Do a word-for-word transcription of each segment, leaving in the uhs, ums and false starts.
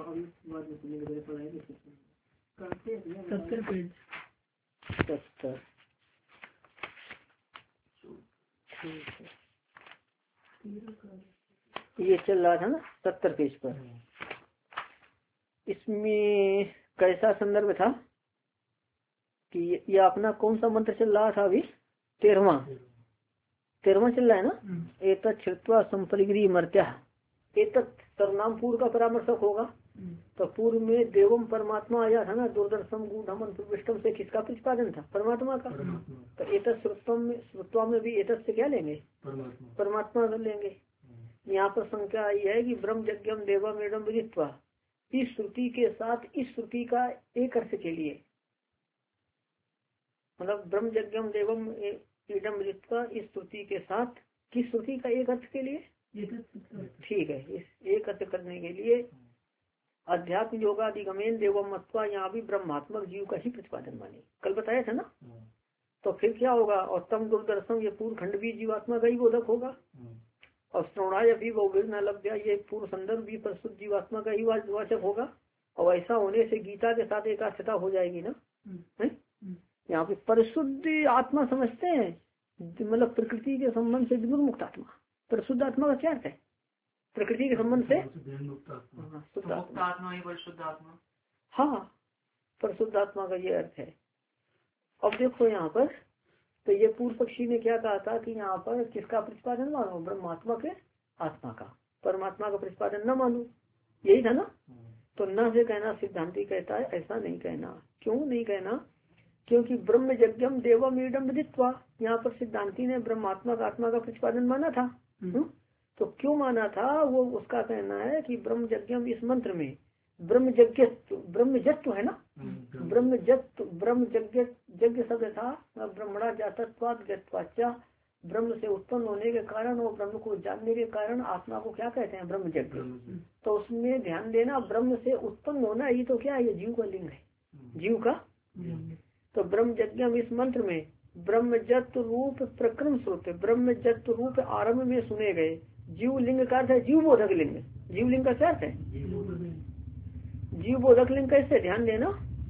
सत्तर पेज सत्तर ये चल रहा था ना सत्तर पेज पर। इसमें कैसा संदर्भ था कि ये अपना कौन सा मंत्र चल रहा था अभी? तेरहवां तेरहवां चल रहा है ना। एतत् श्रुत्वा संपरिग्री मर्त्या, एतत् सर्वनाम पूर्व का परामर्शक होगा। तो पूर्व में देवम परमात्मा आया था ना, दूरदर्शन गूढ़म अंतर्विष्टम से किसका प्रतिपादन था? परमात्मा का। तो एतत् श्रुत्वम में श्रुत्वा में भी एतत् से क्या लेंगे? परमात्मा कर लेंगे। यहाँ पर संख्या आई है कि ब्रह्म यज्ञम देवम एवं विदित्वा, इस श्रुति के साथ इस श्रुति का एक अर्थ के लिए, मतलब ब्रह्म यज्ञम देवम एवं विदित्वा इस श्रुति के साथ किस श्रुति का एक अर्थ के लिए? ठीक है, इस एक अर्थ करने के लिए अध्यात्म योगादिगमेन देवम मत्वा, यहाँ भी ब्रह्मात्मक जीव का ही प्रतिपादन माने। कल बताया था ना। तो फिर क्या होगा? और तम दूरदर्शन, ये पूर्व खंड भी जीवात्मा का ही बोधक होगा। और श्रवणाय भी वो न लभ्या, ये पूर्व संदर्भ भी प्रस्तुत जीवात्मा का ही वाचक होगा। और ऐसा होने से गीता के साथ एकार्थता हो जाएगी ना। है यहाँ पे परिशुद्ध आत्मा समझते हैं, मतलब प्रकृति के संबंध से विमुक्त आत्मा। परिशुद्ध आत्मा का क्या अर्थ है? प्रकृति के संबंध से शुद्ध आत्मा ही परिशुद्ध आत्मा। हाँ, परिशुद्ध आत्मा का ये अर्थ है। अब देखो यहाँ पर, तो ये पूर्व पक्षी ने क्या कहा था कि यहाँ पर किसका प्रतिपादन मानो? ब्रह्मात्मा के आत्मा का, परमात्मा का प्रतिपादन न मानो, यही था ना। तो न से कहना सिद्धांति कहता है ऐसा नहीं कहना। क्यों नहीं कहना? क्योंकि ब्रह्म यज्ञम देवम ईडम विदित्वा, यहाँ पर सिद्धांति ने ब्रह्मात्मा का आत्मा का प्रतिपादन माना था। हुँ? तो क्यों माना था? वो उसका कहना है कि ब्रह्म यज्ञम इस मंत्र में ब्रह्म यज्ञ ब्रह्म जत्व है ना, ब्रह्म जत्व ब्रह्म यज्ञ यज्ञ शब्द था ब्रह्मणा जातत्वाद ज्ञत्वाचा, ब्रह्म से उत्पन्न होने के कारण और ब्रह्म को जानने के कारण आत्मा को क्या कहते हैं? ब्रह्म यज्ञ। तो उसमें ध्यान देना, ब्रह्म से उत्पन्न होना ये तो क्या है? ये जीव का लिंग है, जीव का। तो ब्रह्म यज्ञम इस मंत्र में ब्रह्म जत्व रूप प्रक्रम श्रुत, ब्रह्म जत्व रूप आरंभ में सुने गए जीव लिंग का अर्थ है जीव बोधक लिंग। जीव लिंग का क्या अर्थ है? जीव बोधक लिंग कैसे? ध्यान देना,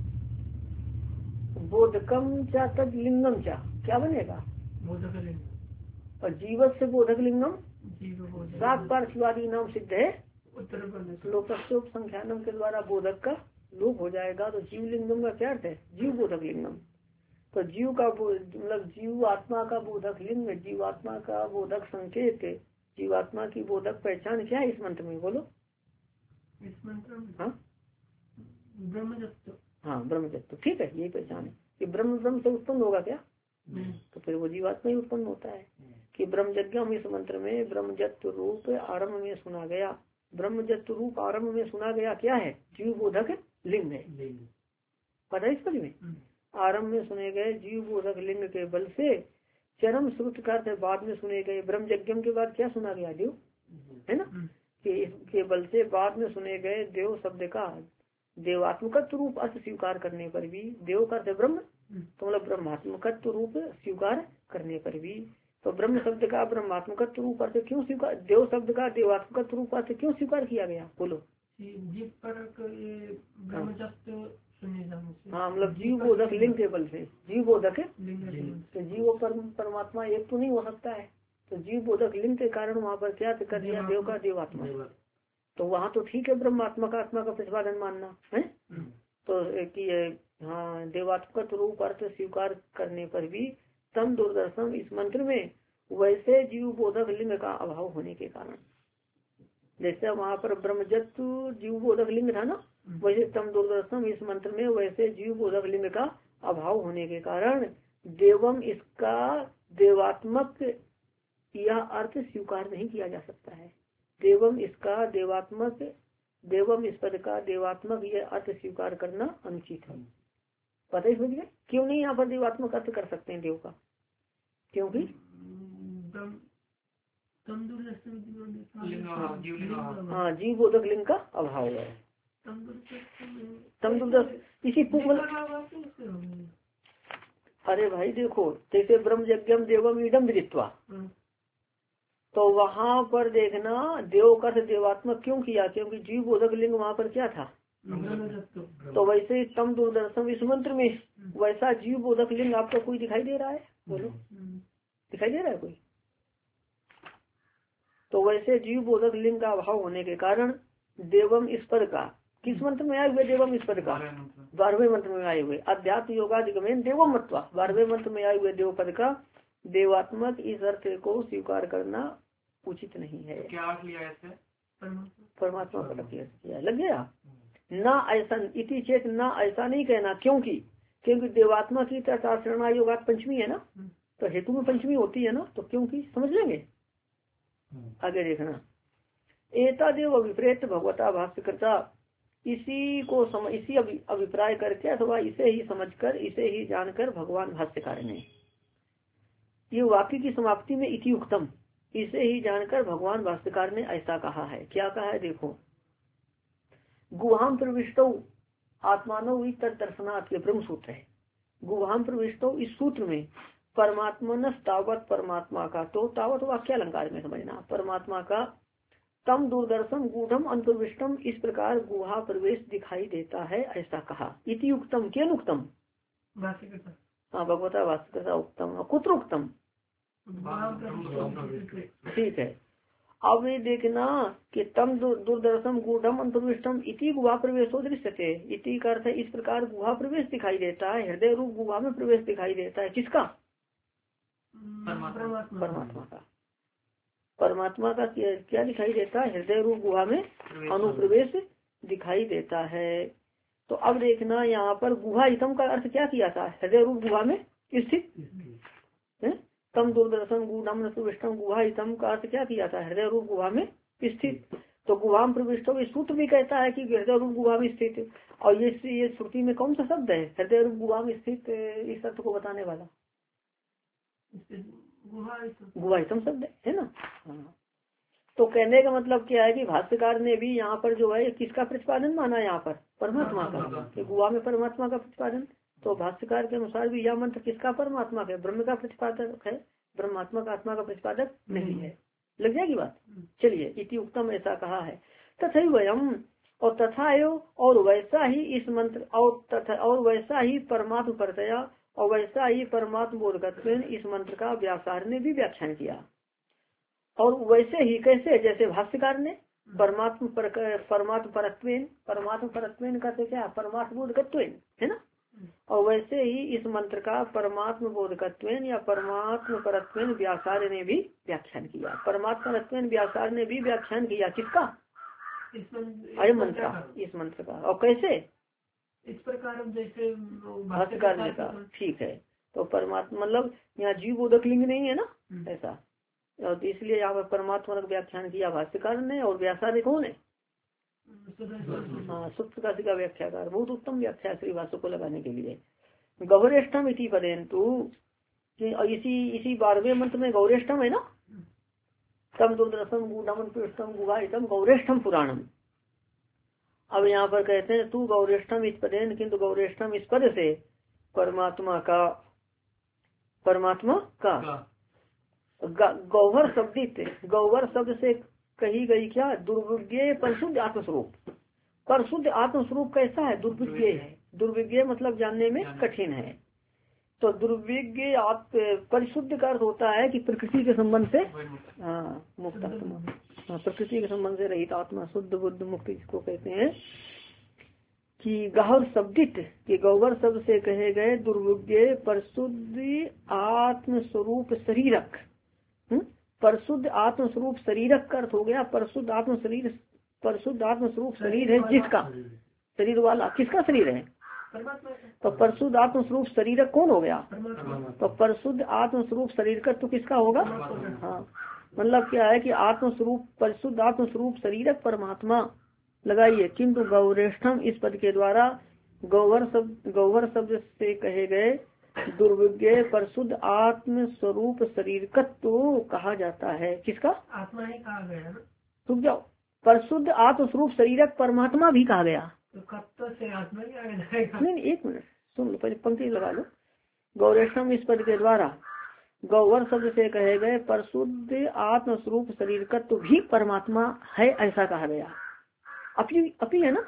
बोधकम चा तद लिंगम चा, क्या बनेगा? बोधक लिंग। और जीवत से बोधक लिंगम सात पार्थिवादी नाम सिद्ध है, लोकस्योप संख्यानम के द्वारा बोधक का लोप हो जाएगा। तो जीव लिंगम का क्या अर्थ है? जीव बोधक लिंगम। तो जीव का मतलब जीव आत्मा का बोधक लिंग, जीवात्मा का बोधक संकेत, जीवात्मा की बोधक पहचान क्या है इस मंत्र में? बोलो। इस मंत्र में हाँ ब्रह्मजत्व। हाँ ब्रह्मजत्व, ठीक है, यही पहचान है कि ब्रह्म ब्रह्म से उत्पन्न होगा क्या? तो फिर वो जीवात्मा ही उत्पन्न होता है कि ब्रह्मजज्ञम इस मंत्र में ब्रह्मजत्व रूप आरंभ में सुना गया। ब्रह्मजत्व रूप आरंभ में सुना गया क्या है? जीव बोधक लिंग है। पता है इस पर में आरंभ में सुने गए जीव बोधक लिंग के बल से चरम श्रुत का बाद में सुने गए ब्रह्म यज्ञम के बाद क्या सुना गया? देव, है ना, कि इसके बल से बाद में सुने गए देव शब्द का देवात्मकत्व रूप अर्थ स्वीकार करने पर भी, देव का अर्थ ब्रह्म, तो मतलब ब्रह्मात्मकत्व रूप स्वीकार करने पर भी, तो ब्रह्म शब्द का ब्रह्मात्मकत्व रूप अर्थ क्यों स्वीकार, देव शब्द का देवात्मकत्व रूप अर्थ क्यों स्वीकार किया गया? बोलो। हाँ, मतलब जीव बोधक लिंग के बल से, जीव बोधक तो जीव और परमात्मा एक तो नहीं हो सकता है। तो जीव बोधक लिंग के कारण वहाँ पर क्या कर दिया? देव का देवात्मा। तो वहाँ तो ठीक है ब्रह्मात्मा का आत्मा का प्रतिपादन मानना है। तो कि हाँ देवात्मक रूप अर्थ स्वीकार करने पर भी तम दूरदर्शन इस मंत्र में वैसे जीव बोधक लिंग का अभाव होने के कारण, जैसे वहाँ पर ब्रह्मजत्व जीव बोधक लिंग था ना, वैसे तम दूरदर्शन इस मंत्र में वैसे जीव बोधक लिंग का अभाव होने के कारण देवम इसका देवात्मक यह अर्थ स्वीकार नहीं किया जा सकता है। देवम इसका देवात्मक देवम इस पद का देवात्मक यह अर्थ स्वीकार करना अनुचित है। पता ही समझ गए क्यों नहीं यहाँ पर देवात्मक अर्थ कर सकते हैं देव का? क्योंकि हाँ जीव बोधक लिंग का अभाव है। तम दूरदर्शन इसी अरे भाई देखो, जैसे ब्रह्म यज्ञम देवम ईडम विदित्वा, तो वहां पर देखना देव कर्थ देवात्मक क्यों किया, क्योंकि जीव बोधक लिंग वहां पर क्या था, तो वैसे तम दूरदर्शन इस मंत्र में वैसा जीव बोधक लिंग आपको कोई दिखाई दे रहा है, बोलो दिखाई दे रहा है कोई। तो वैसे जीव बोधक लिंग का अभाव होने के कारण देवम इस पद का, किस मंत्र में आए हुए देवम इस पद का, बारहवें मंत्र में आए हुए अध्यात्म योगादिगमेन देवम मत्वा, बारहवें मंत्र में आए हुए देव पद का देवात्मक इस अर्थ को स्वीकार करना उचित नहीं है। क्या अर्थ लिया ऐसे, परमात्मा का अर्थ किया, लग गया ना ऐसा इति चेत ना, ऐसा नहीं कहना, क्योंकि क्योंकि देवात्मा की तथा योगात पंचमी है ना, तो हेतु में पंचमी होती है ना, तो क्योंकि समझ लेंगे। आगे देखना एता देव अभिप्रेत भगवता भाष्यकर्ता, इसी को सम, इसी अभिप्राय करके अथवा इसे ही समझकर इसे ही जानकर भगवान भाष्यकार ने, ये वाक्य की समाप्ति में इति उक्तम, इसे ही जानकर भगवान भाष्यकार ने ऐसा कहा है। क्या कहा है देखो, गुहाम प्रविष्टौ आत्मानो तदर्शनात्, ये ब्रह्म सूत्र है। गुहाम प्रविष्टौ इस सूत्र में परमात्मा तावत, परमात्मा का, तो तावत वाक्य अलंकार में समझना, परमात्मा का तम दूरदर्शन गूढ़म अंतर्विष्टम, इस प्रकार गुहा प्रवेश दिखाई देता है ऐसा कहा। इति उक्तम केन उक्तम, हाँ भगवता भाष्यकर्ता उक्तम, कुत्र उक्तम, ठीक है। अब ये देखना कि तम दूरदर्शन गूढ़म अंतर्विष्टम इति गुहा प्रवेशो दृश्यते, इति का अर्थ है इस प्रकार गुहा प्रवेश दिखाई देता है, हृदय रूप गुहा में प्रवेश दिखाई देता है, किसका, परमात्मा का, परमात्मा का क्या दिखाई देता है, हृदय रूप गुहा में अनुप्रवेश दिखाई देता है। तो अब देखना यहाँ पर गुहा हितम का अर्थ क्या किया था, हृदय रूप गुहा में स्थित, तम दूरदर्शन गुहाम प्रविष्टम, गुहा हितम का अर्थ क्या किया था, हृदय रूप गुहा में स्थित। तो गुहाम प्रविष्टम इस सूत्र भी कहता है कि हृदय रूप गुहा में स्थित, और ये ये श्रुति में कौन सा शब्द है, हृदय रूप गुहा में स्थित, इस अर्थ को बताने वाला गुहाइतम शब्द है ना। हाँ, तो कहने का मतलब क्या है कि भाष्यकार ने भी यहाँ पर जो है किसका प्रतिपादन माना, यहाँ पर परमात्मा का, कि गुहा में परमात्मा का प्रतिपादन। तो भाष्यकार के अनुसार भी यह मंत्र किसका, परमात्मा का, ब्रह्म का प्रतिपादक है, ब्रह्मात्मा का आत्मा का प्रतिपादक नहीं है। लग जाएगी बात। चलिए इति उत्तम ऐसा कहा है, तथा वयम, और तथा एव, और वैसा ही इस मंत्र, और तथा और वैसा ही परमात्म परतया, और वैसा ही परमात्म बोधकत्व इस मंत्र का व्यासार ने भी व्याख्यान किया। और वैसे ही कैसे, जैसे भाष्यकार ने परमात्म पर, परमात्म परत्वेन, परमात्म परत्वेन का तो क्या, परमात्म बोधकत्वेन है ना, और वैसे ही इस मंत्र का परमात्म बोधकत्वेन या परमात्म परत्वेन व्यासार ने भी व्याख्यान किया। परमात्म परत्वेन व्यासार ने भी व्याख्यान किया, किसका, अरे मंत्र, इस मंत्र का। और कैसे, इस प्रकार जैसे भाष्यकार ने कहा, ठीक है। तो परमात्मा मतलब यहाँ जीव बोधक लिंग नहीं है ना ऐसा, और इसलिए यहाँ पर परमात्मा का व्याख्यान किया भाष्यकार ने, और व्यासार्य कौन है, हाँ सूत्रकाशी का व्याख्याकार, बहुत उत्तम व्याख्या श्री भाष्य को लगाने के लिए। गौरेष्ठम इति पदेन्तु, इसी इसी बारहवें मंत्र में गौरेष्ठम है ना, तम दूरदर्शन गुणम पृष्ठम गुहाइतम गौरेष्ठम पुराणम। अब यहाँ पर कहते हैं तू गौरेष्ठम इस पदेन, किंतु गौरेष्ठम इस पद से परमात्मा का, परमात्मा का गौहर शब्दित, गौहर शब्द से कही गई क्या, दुर्विज्ञ परिशुद्ध आत्मस्वरूप। परिशुद्ध आत्मस्वरूप कैसा है, दुर्विज्ञ है, दुर्विज्ञ मतलब जानने में कठिन है। तो दुर्विज्ञ परिशुद्ध का अर्थ होता है कि प्रकृति के संबंध से, हाँ मुक्त आत्मा, हाँ प्रकृति के संबंध से रहित आत्मा, शुद्ध बुद्ध मुक्ति जिसको कहते हैं। कि गहर शब्दित, कि गौवर शब्द से कहे गए दुर्विज्ञ परिशुद्ध आत्म स्वरूप शरीरक, परिशुद्ध आत्म स्वरूप शरीरक का अर्थ हो गया परिशुद्ध आत्म शरीर, परिशुद्ध आत्म स्वरूप शरीर है जिसका, शरीर वाला किसका शरीर है, तो परिशुद्ध आत्म स्वरूप शरीरक कौन हो गया, तो परिशुद्ध आत्म स्वरूप शरीरक तो किसका होगा, हाँ मतलब क्या है कि आत्म स्वरूप, परिशुद्ध आत्म स्वरूप शरीरक परमात्मा लगाइए। किंतु गौरेष्ठम इस पद के द्वारा गौवर शब्द, गौवर शब्द से कहे गए दुर्विज्ञ परिशुद्ध आत्म स्वरूप शरीरकत्व तो कहा जाता है, किसका, आत्मा ही कहा गया ना, रुक जाओ, परिशुद्ध आत्म स्वरूप शरीरक परमात्मा भी कहा गया, तो कब से आत्मा ही आएगा, नहीं एक मिनट सुन लो, पहले पंक्ति लगा लो। गौरेष्ठम इस पद के द्वारा गौवर शब्द से कहे गए परशुद्ध आत्म स्वरूप शरीर का तो भी परमात्मा है ऐसा कहा गया। अपी अपी है ना,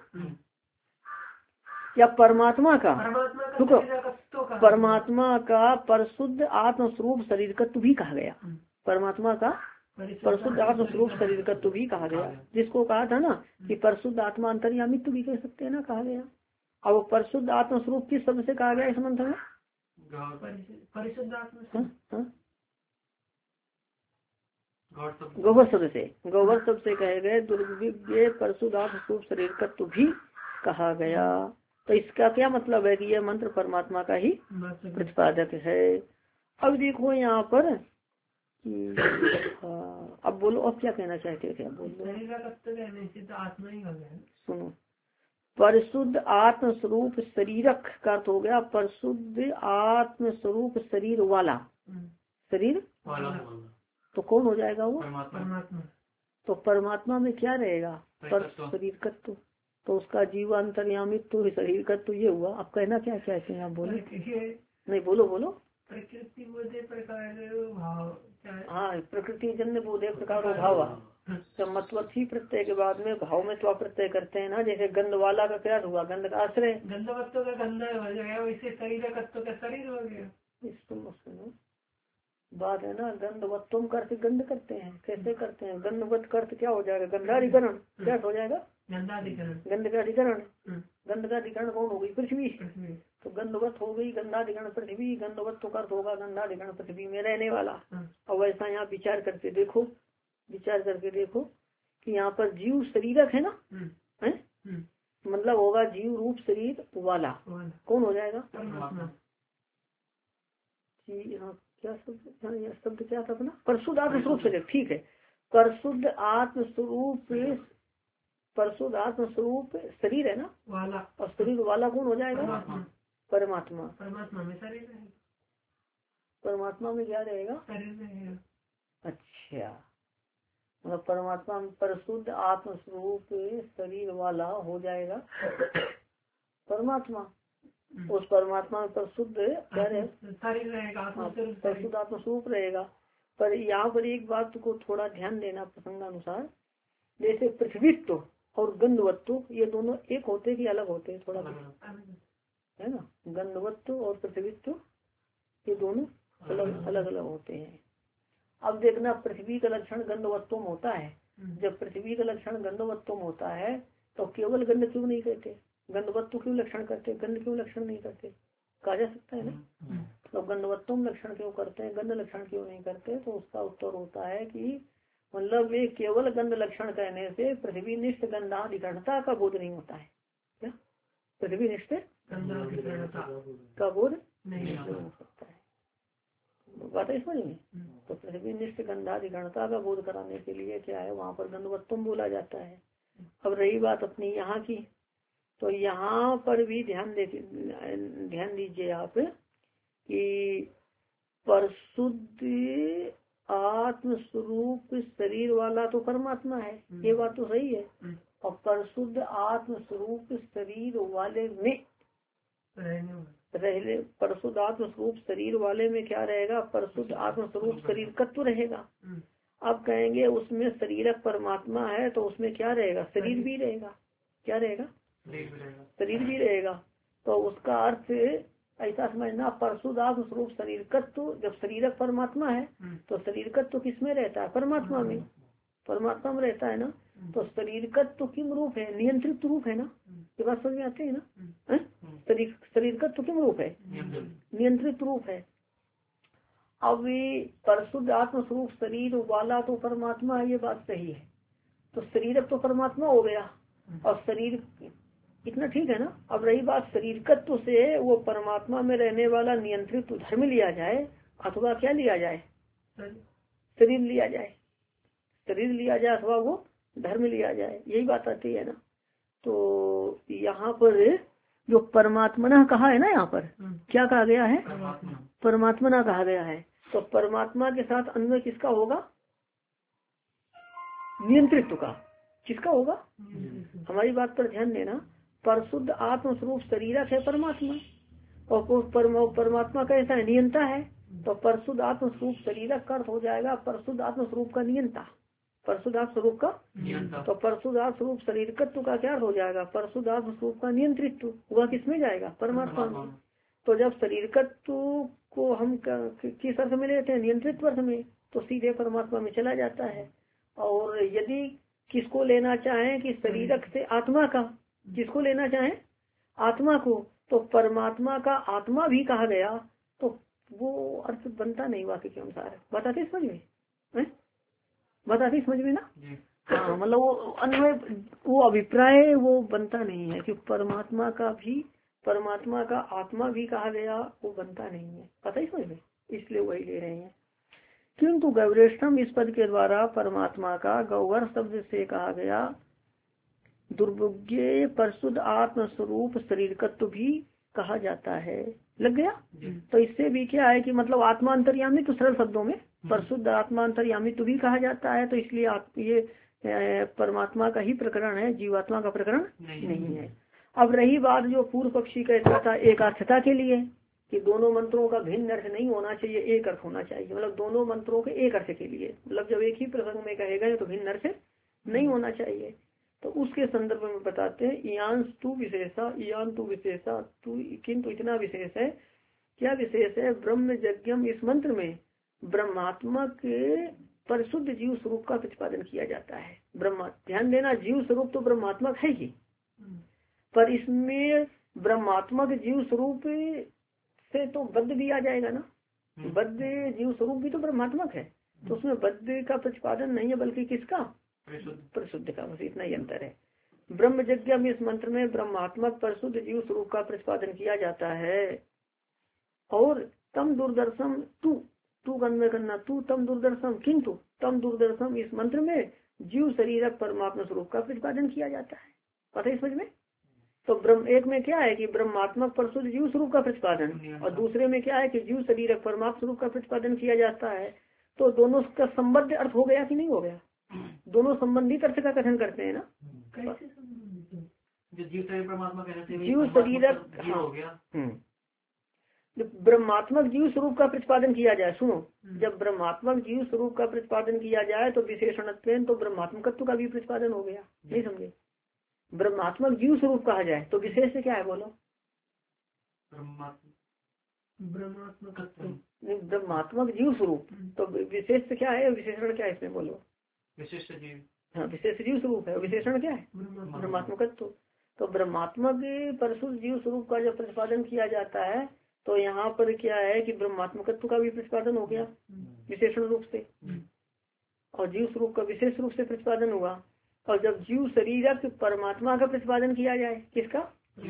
या परमात्मा का रुको परमात्मा का परशुद्ध आत्म स्वरूप शरीर का तो भी कहा गया। परमात्मा का परशुद्ध आत्म स्वरूप शरीर का तो भी कहा गया, जिसको कहा था ना कि परशुद्ध आत्मा अंतर्यामी तो भी कह सकते हैं ना, कहा गया। अब वो परशुद्ध आत्म स्वरूप किस शब्द से कहा गया इस मंत्र में? परिशुद्ध आत्मा गोबर शब्द से, गोबर शब्द से कहे गए दुर्विज्ञ परशुद्ध आत्म स्वरूप शरीर का तो भी कहा गया। तो इसका क्या मतलब है कि यह मंत्र परमात्मा का ही प्रतिपादक है। अब देखो यहाँ पर हाँ, अब बोलो अब क्या कहना चाहते थे, अब बोलो। आत्मा ही सुनो, परिशुद्ध आत्म स्वरूप शरीरक का अर्थ हो गया परिशुद्ध आत्म स्वरूप शरीर वाला, शरीर वाला तो कौन हो जाएगा वो? परमात्मा। तो परमात्मा में क्या रहेगा? पर शरीर तत्व, तो उसका जीव अंतर्यामित्व शरीर का तो ये हुआ। अब कहना क्या चाहते हैं आप बोलो। नहीं बोलो बोलो। प्रकृति बोधे प्रकार भाव, हाँ प्रकृति जन्य बोधे प्रकार भाव, मतवर्थी प्रत्यय के बाद में भाव में तो प्रत्यय करते हैं ना। जैसे गंध वाला का क्या हुआ? गंध का आश्रय, गंधवत्व का गंध हो गया, वैसे शरीर तत्व का शरीर हो गया। इसको बात है ना, गंधवत्तम करते गंध करते हैं, कैसे करते हैं? गंधवत करते क्या हो जाएगा? गंधाधिकरण। क्या हो जाएगा? गंधाधिकरण। गंध का अधिकरण, गंध का अधिकरण कौन हो गई? पृथ्वी। तो गंधवत हो गई गंधाधिकरण पृथ्वी, गंधवत तो अर्थ होगा गंधाधिकरण पृथ्वी में रहने वाला। और वैसा यहाँ विचार करके देखो, विचार करके देखो कि यहाँ पर जीव शरीरक है ना, है मतलब होगा जीव रूप शरीर वाला कौन हो जाएगा? जी हाँ, क्या शब्द शब्द क्या था अपना? परशुद्ध आत्म स्वरूप शरीर। ठीक है, परशुद्ध आत्म स्वरूप, परशुद्ध आत्म स्वरूप शरीर है ना वाला, और शरीर वाला कौन हो जाएगा? परमात्मा। परमात्मा में शरीर रहेगा। परमात्मा में क्या रहेगा? शरीर रहेगा। अच्छा, मतलब परमात्मा में परशुद्ध आत्म स्वरूप शरीर वाला हो जाएगा परमात्मा। उस परमात्मा में परशुद्ध क्या रहेगा? परशुद्ध आत्म स्वरूप रहेगा। पर यहाँ पर एक बात को थोड़ा ध्यान देना प्रसंगानुसार, जैसे पृथ्वीत्व और गंधवत्व ये दोनों एक होते कि अलग होते हैं? थोड़ा है ना, गंधवत्व और पृथ्वीत्व ये दोनों अलग अलग अलग होते हैं। अब देखना, पृथ्वी का लक्षण गंधवत्व होता है। जब पृथ्वी का लक्षण गंधवत्व होता है तो केवल गंध क्यों नहीं कहते? गंधवत्व क्यों लक्षण करते? गंध क्यों लक्षण नहीं करते? कहा जा सकता है ना। तो गंधवत्व लक्षण क्यों करते हैं, गंध लक्षण क्यों नहीं करते? तो उसका उत्तर होता है कि मतलब ये केवल गंध लक्षण कहने से पृथ्वी निष्ठ गंधाधिकरणता का बोध नहीं होता है। क्या पृथ्वी निष्ठ का बोध नहीं हो सकता है? बात है समझ में। तो पृथ्वी निष्ठ गंधाधिकरणता का बोध कराने के लिए क्या है, वहाँ पर गंधवत्व बोला जाता है। अब रही बात अपनी यहाँ की, तो यहाँ पर भी ध्यान दे ध्यान दीजिए आप कि परशुद्ध आत्म स्वरूप शरीर वाला तो परमात्मा है, ये बात तो सही है। और परशुद्ध आत्म स्वरूप शरीर वाले में रहने परशुद्ध आत्म स्वरूप शरीर वाले में क्या रहेगा? परशुद्ध आत्म स्वरूप शरीर तत्व रहेगा। अब कहेंगे उसमें शरीरक परमात्मा है तो उसमें क्या रहेगा? शरीर भी रहेगा। क्या रहेगा? शरीर भी रहेगा। तो उसका अर्थ ऐसा समझना, परशुद्ध आत्म स्वरूप शरीर तत्व जब शरीरक परमात्मा है तो शरीर तत्व किसमें रहता है? परमात्मा में, परमात्मा में रहता है ना। तो शरीर तत्व किम रूप है? नियंत्रित रूप है ना। ये बात समझ में आती है ना। शरीर शरीर तत्व किम रूप है? नियंत्रित रूप है। अब परशुद्ध आत्म स्वरूप शरीर वाला तो परमात्मा है, ये बात सही है। तो शरीरक तो परमात्मा हो गया और शरीर इतना ठीक है ना। अब रही बात शरीर तत्व से वो परमात्मा में रहने वाला नियंत्रित धर्म लिया जाए अथवा क्या लिया जाए? शरीर लिया जाए, शरीर लिया जाए अथवा वो धर्म लिया जाए, यही बात आती है ना। तो यहाँ पर जो परमात्मना कहा है ना, यहाँ पर क्या कहा गया है? परमात्मना कहा गया है। तो परमात्मा के साथ अन्वय किसका होगा? नियंत्रित्व का। किसका होगा? हमारी बात पर ध्यान देना। परशुद्ध आत्म स्वरूप शरीरक है परमात्मा, और परमात्मा कैसा है? नियंता है। तो परशुद्ध आत्म स्वरूप शरीरक का अर्थ हो जाएगा परशुद्ध आत्म स्वरूप का नियंता, परशुद्ध आत्म स्वरूप का नियंता। तो परशुद्ध आत्म स्वरूप शरीरकत्व का क्या हो जाएगा परशुद्ध आत्म स्वरूप का नियंत्रित्व, वह किसमें जाएगा परमात्मा में। तो जब शरीरकत्व को हम किस अर्थ में लेते हैं नियंत्रित अर्थ में, तो सीधे परमात्मा में चला जाता है। और यदि किसको लेना चाहें कि शरीरक से आत्मा का, किसको लेना चाहें आत्मा को, तो परमात्मा का आत्मा भी कहा गया, तो वो अर्थ बनता नहीं वाक्य के अनुसार। बताते समझ में, बताते समझ में ना। हाँ मतलब वो अन्वय वो अभिप्राय वो बनता नहीं है कि परमात्मा का भी परमात्मा का आत्मा भी कहा गया, वो बनता नहीं है। पता ही समझ में, इसलिए वही ले रहे हैं। किंतु गौरेष्ठम इस पद के द्वारा परमात्मा का गौवर शब्द से कहा गया दुर्भुज्ञ परशुद्ध आत्म स्वरूप शरीरकत्व भी कहा जाता है। लग गया। तो इससे भी क्या है कि मतलब आत्मा अंतर्यामी तो सरल शब्दों में परशुद्ध आत्मा अंतर्यामी तो भी कहा जाता है। तो इसलिए ये परमात्मा का ही प्रकरण है, जीवात्मा का प्रकरण नहीं, नहीं है। अब रही बात जो पूर्व पक्षी कहता था एकार्थता के लिए कि दोनों मंत्रों का भिन्न अर्थ नहीं होना चाहिए, एक अर्थ होना चाहिए। मतलब दोनों मंत्रों के एक अर्थ के लिए, मतलब जब एक ही प्रसंग में कहे गए तो भिन्न अर्थ नहीं होना चाहिए। तो उसके संदर्भ में बताते हैं ईयांश तू विशेषा ईयान तू विशेषा तू, किंतु इतना विशेष है। क्या विशेष है? ब्रह्म यज्ञम इस मंत्र में ब्रह्मात्मा के परिशुद्ध जीव स्वरूप का प्रतिपादन किया जाता है। ब्रह्मा, ध्यान देना, जीव स्वरूप तो ब्रह्मात्मक है ही, पर इसमें ब्रह्मात्मक जीव स्वरूप से तो बद्ध भी आ जाएगा ना। बद्ध जीव स्वरूप भी तो ब्रह्मात्मक है, तो उसमें बद्ध का प्रतिपादन नहीं है बल्कि किसका? परिशुद्ध का। बस इतना ही अंतर है। ब्रह्म यज्ञ में इस मंत्र में ब्रह्मात्मक परिशुद्ध जीव स्वरूप का प्रतिपादन किया जाता है। और तम दूरदर्शन तू तू गन्वय करना तू तम दूरदर्शन, किंतु तम दूरदर्शन इस मंत्र में जीव शरीरक परमात्मा स्वरूप का प्रतिपादन किया जाता है। पता है समझ में? तो ब्रह्म एक में क्या है कि ब्रह्मात्मक परशुद्ध जीव स्वरूप का प्रतिपादन, और दूसरे में क्या है कि जीव शरीरक परमात्मा स्वरूप का प्रतिपादन किया जाता है। तो दोनों का संबद्ध अर्थ हो गया कि नहीं हो गया? दोनों संबंधित अर्थ का कथन करते हैं ना। जो जीव शरीर परमात्मा कहते हैं, जीव शरीरक हो गया। जब ब्रह्मात्मक जीव स्वरूप का प्रतिपादन किया जाए, सुनो, जब ब्रह्मात्मक जीव स्वरूप का प्रतिपादन किया जाए तो विशेषणत्वेन तो ब्रह्मात्मकत्व का भी प्रतिपादन हो गया। नहीं समझे? ब्रह्मात्मक जीव स्वरूप कहा जाए तो विशेष से क्या है बोलो? ब्रह्मात्मक जीव स्वरूप, तो विशेष से क्या है? विशेषण क्या है इसमें बोलो? विशेष जीव। हाँ, विशेष जीव स्वरूप है। विशेषण क्या है? ब्रह्मात्मकत्व। तो ब्रह्मात्मक परिशुद्ध जीव स्वरूप का जब प्रतिपादन किया जाता है तो यहाँ पर क्या है कि ब्रह्मात्मकत्व का भी प्रतिपादन हो गया विशेषण रूप से, और जीव स्वरूप का विशेष रूप से प्रतिपादन हुआ। और जब जीव शरीरक परमात्मा का प्रतिपादन किया जाए, किसका?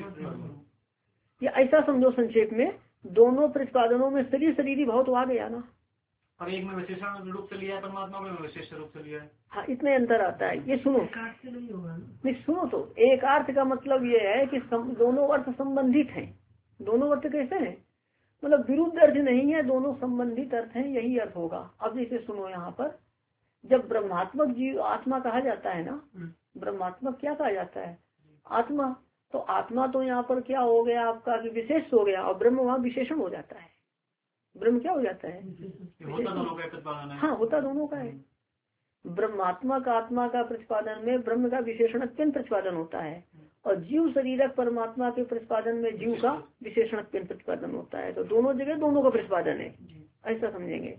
या ऐसा समझो संक्षेप में, दोनों प्रतिपादनों में शरीर शरीरी भाव तो आ गया ना। और एक में विशेषण रूप से लिया है परमात्मा, में विशेष रूप से लिया है। हाँ, इतने अंतर आता है। ये सुनो, नहीं होगा नहीं सुनो तो, एक अर्थ का मतलब ये है कि सम, दोनों अर्थ संबंधित हैं। दोनों अर्थ कैसे हैं? मतलब विरुद्ध अर्थ नहीं है, दोनों संबंधित अर्थ हैं, यही अर्थ होगा। अब जैसे सुनो, यहाँ पर जब ब्रह्मात्मक जीव आत्मा कहा जाता है ना, ब्रह्मात्मक क्या कहा जाता है? आत्मा। तो आत्मा तो यहाँ पर क्या हो गया आपका कि विशेष हो गया, और ब्रह्म वहाँ विशेषण हो जाता है। ब्रह्म क्या हो जाता है? होता दोनों का प्रतिपादन है। हाँ, होता दोनों का है। ब्रह्मात्मक आत्मा का प्रतिपादन में ब्रह्म का विशेषण प्रतिपादन होता है, और जीव शरीरक परमात्मा के प्रतिपादन में जीव का विशेषण प्रतिपादन होता है। तो दोनों जगह दोनों का प्रतिपादन है, ऐसा समझेंगे।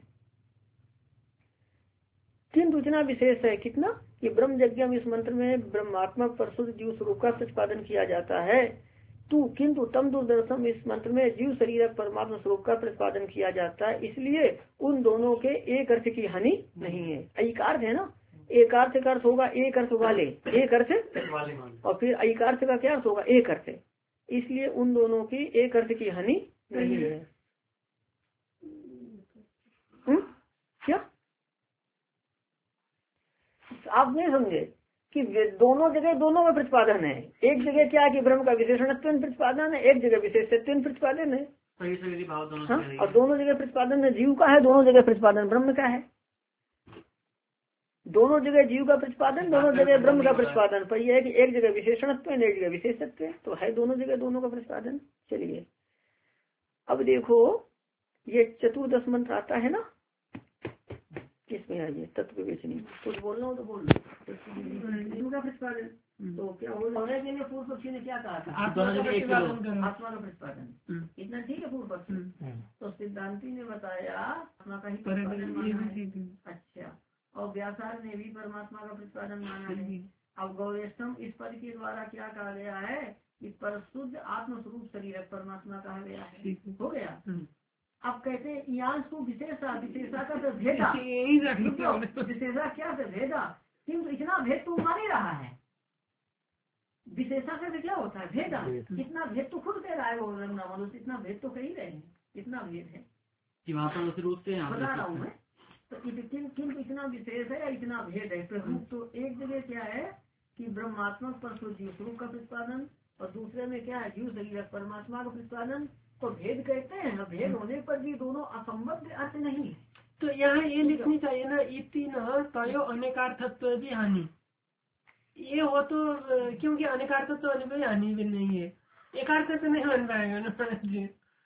किंतु इतना विशेष है, कितना कि ब्रह्म यज्ञ इस मंत्र में ब्रह्मात्मक परिशुद्ध जीव स्वरूप का प्रतिपादन किया जाता है। तू किंतु तम दूरदर्शन इस मंत्र में जीव शरीरक परमात्मा स्वरूप का प्रतिपादन किया जाता है, इसलिए उन दोनों के एक अर्थ की हानि नहीं है। ऐकार्थ है ना, एक अर्थ का अर्थ होगा एक अर्थ वाले, एक अर्थ, और फिर ऐकार्थ का क्या अर्थ होगा? एक अर्थ। इसलिए उन दोनों की एक अर्थ की हानि नहीं है। हुँ? क्या आप नहीं समझे कि दोनों जगह दोनों में प्रतिपादन है। एक जगह क्या है कि ब्रह्म का विशेषणत्व प्रतिपादन है, एक जगह विशेषत्व प्रतिपादन है। हाँ, और दोनों जगह प्रतिपादन है जीव का है, दोनों जगह प्रतिपादन ब्रह्म का है। दोनों जगह जीव का प्रतिपादन, दोनों जगह ब्रह्म का प्रतिपादन। पर यह है कि एक जगह विशेषणत्व है, एक जगह विशेषत्व है, तो है दोनों जगह दोनों का प्रतिपादन। चलिए अब देखो, ये चतुर्दश मंत्र आता है ना, किसमें आइए तत्व विवेचनी, कुछ बोलना हो तो बोल लो। का प्रतिपादन तो क्या होने के लिए पूर्व पक्षी ने क्या कहा था, आत्मा का प्रतिपादन, आत्मा का प्रतिपादन, इतना ठीक है पूर्व पक्षी। तो सिद्धांति ने बताया आत्मा का ही प्रतिपादन माना है। अच्छा, और व्यासार्य ने भी परमात्मा का प्रतिपादन माना है। अब गौरेशम इस पद के द्वारा क्या कहा गया है कि पर शुद्ध आत्मस्वरूप शरीर परमात्मा कहा गया है, हो गया। अब कहते हैं यहाँ को विशेषा, विशेषा का तो भेदा, विशेषा क्या से भेदा, किंतु इतना भेद तो मान ही रहा है। विशेषा से क्या होता है भेदा, इतना भेद तो खुद कह रहा है वो रंगनामन, इतना भेद तो कह ही रहे हैं, इतना भेद है बता रहा हूँ मैं। तो किंतु इतना विशेष है या इतना भेद है प्रभु। तो एक जगह क्या है कि ब्रह्मात्मक पर जीव स्वरूप का प्रतिपादन, और दूसरे में क्या है जीव शरीर परमात्मा का प्रतिपादन। तो भेद कहते हैं ना, भेद होने पर भी दोनों असंबद्ध अर्थ नहीं है। तो यहाँ ये लिखनी चाहिए ना, इति न तयो अनेकार्थत्व भी हानि, ये हो तो क्योंकि अनेकार्थत्व तो हानि भी नहीं है, एकार्थ तो नहीं बन पाएगा ना।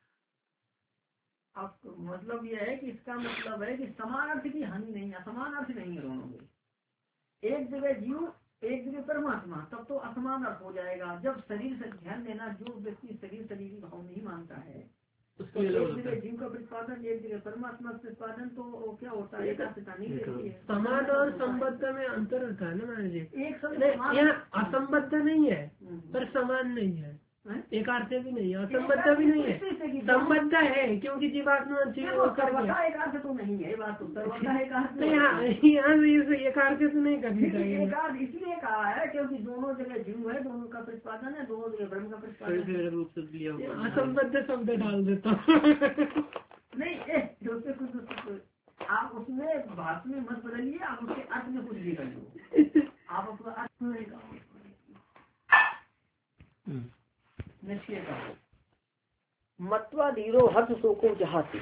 अब मतलब यह है कि इसका मतलब है कि समान अर्थ की हानि नहीं है, असमान अर्थ नहीं है दोनों में। एक जगह जीव एक जगह परमात्मा, तब तो असमान अर्थ हो जाएगा। जब शरीर से ध्यान देना, जो व्यक्ति शरीर शरीर भाव नहीं मानता है, तो एक जगह जीव का प्रतिपादन एक जगह परमात्मा का प्रतिपादन, तो क्या होता है एकात्मता नहीं रहती है। समान और संबद्ध में अंतर होता है ना महाराज जी। एक यहाँ असंबद्ध नहीं है पर समान नहीं है, एक अर्थ भी नहीं है, असंबद्ध भी नहीं है, संबद्ध है क्योंकि जीवात्मा सर्वथा एक अर्थ तो नहीं है, बात तो सर्वथा एक अर्थ यहाँ एक अर्थ तो नहीं करनी चाहिए। एक अर्थ इसलिए कहा है क्योंकि दोनों जगह जीव है, दोनों का प्रतिपादन है, दोनों जगह ब्रह्म का प्रतिपादन। असंबद्ध शब्द डाल देता हूँ नहीं, कुछ आप उसमें बात में मत बदलिए, आप उसके अर्थ में कुछ भी कर लो, आप अपना अर्थ नहीं कहो। मत्वा धीरो हर्ष शोको जहाती,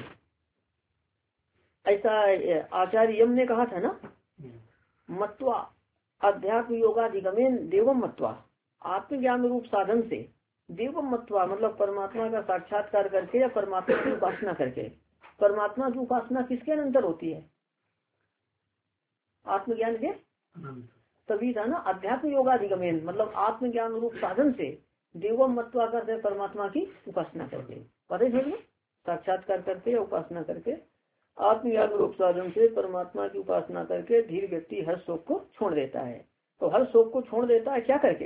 ऐसा आचार्य यम ने कहा था ना। मत्वा अध्यात्म योगाधिगमेन देवम मत्वा, आत्मज्ञान रूप साधन से देवम मत्वा मतलब परमात्मा का साक्षात्कार करके या परमात्मा की उपासना करके। परमात्मा की उपासना किसके अनंतर होती है, आत्मज्ञान के तभी था ना। अध्यात्म योगाधिगमेन मतलब आत्मज्ञान रूप साधन से देवम मत्वा करते परमात्मा की उपासना करके, पता है साक्षात्कार करके या उपासना करके आत्मज्ञान रूप साधन से परमात्मा की उपासना करके धीर व्यक्ति हर शोक को छोड़ देता है। तो हर शोक को छोड़ देता है क्या करके,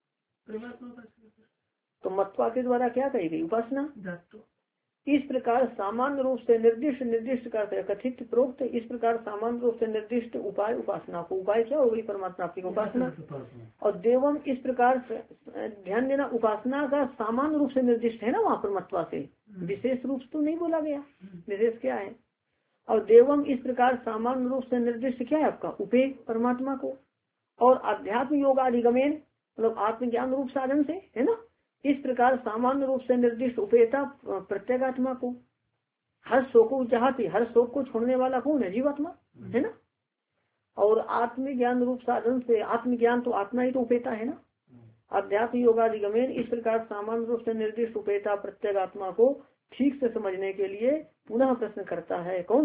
तो मत्वा के द्वारा क्या कही गई उपासना। इस प्रकार सामान्य रूप से निर्दिष्ट निर्दिष्ट करते हैं कथित प्रोक्त, इस प्रकार सामान्य रूप से निर्दिष्ट उपाय उपासना को, उपाय क्या होगी परमात्मा की उपासना। और देवम इस प्रकार ध्यान देना, उपासना का सामान्य रूप से निर्दिष्ट है ना वहाँ पर मत्वा से, विशेष रूप तो नहीं बोला गया, विशेष क्या है। और देवम इस प्रकार सामान्य रूप से निर्दिष्ट क्या है आपका उपे परमात्मा को, और अध्यात्म योगाधिगमेन मतलब आत्मज्ञान रूप साधन से है ना। इस प्रकार सामान्य रूप से निर्दिष्ट उपेता प्रत्येगात्मा को, हर शोक को चाहती, हर शोक को छोड़ने वाला कौन है, जीवात्मा है ना। और आत्मज्ञान रूप साधन से, आत्मज्ञान तो आत्मा ही तो उपेता है ना। अध्यात्म योगाधिगमेन इस प्रकार सामान्य रूप से निर्दिष्ट उपेता प्रत्येगात्मा को ठीक से समझने के लिए पुनः प्रश्न करता है कौन,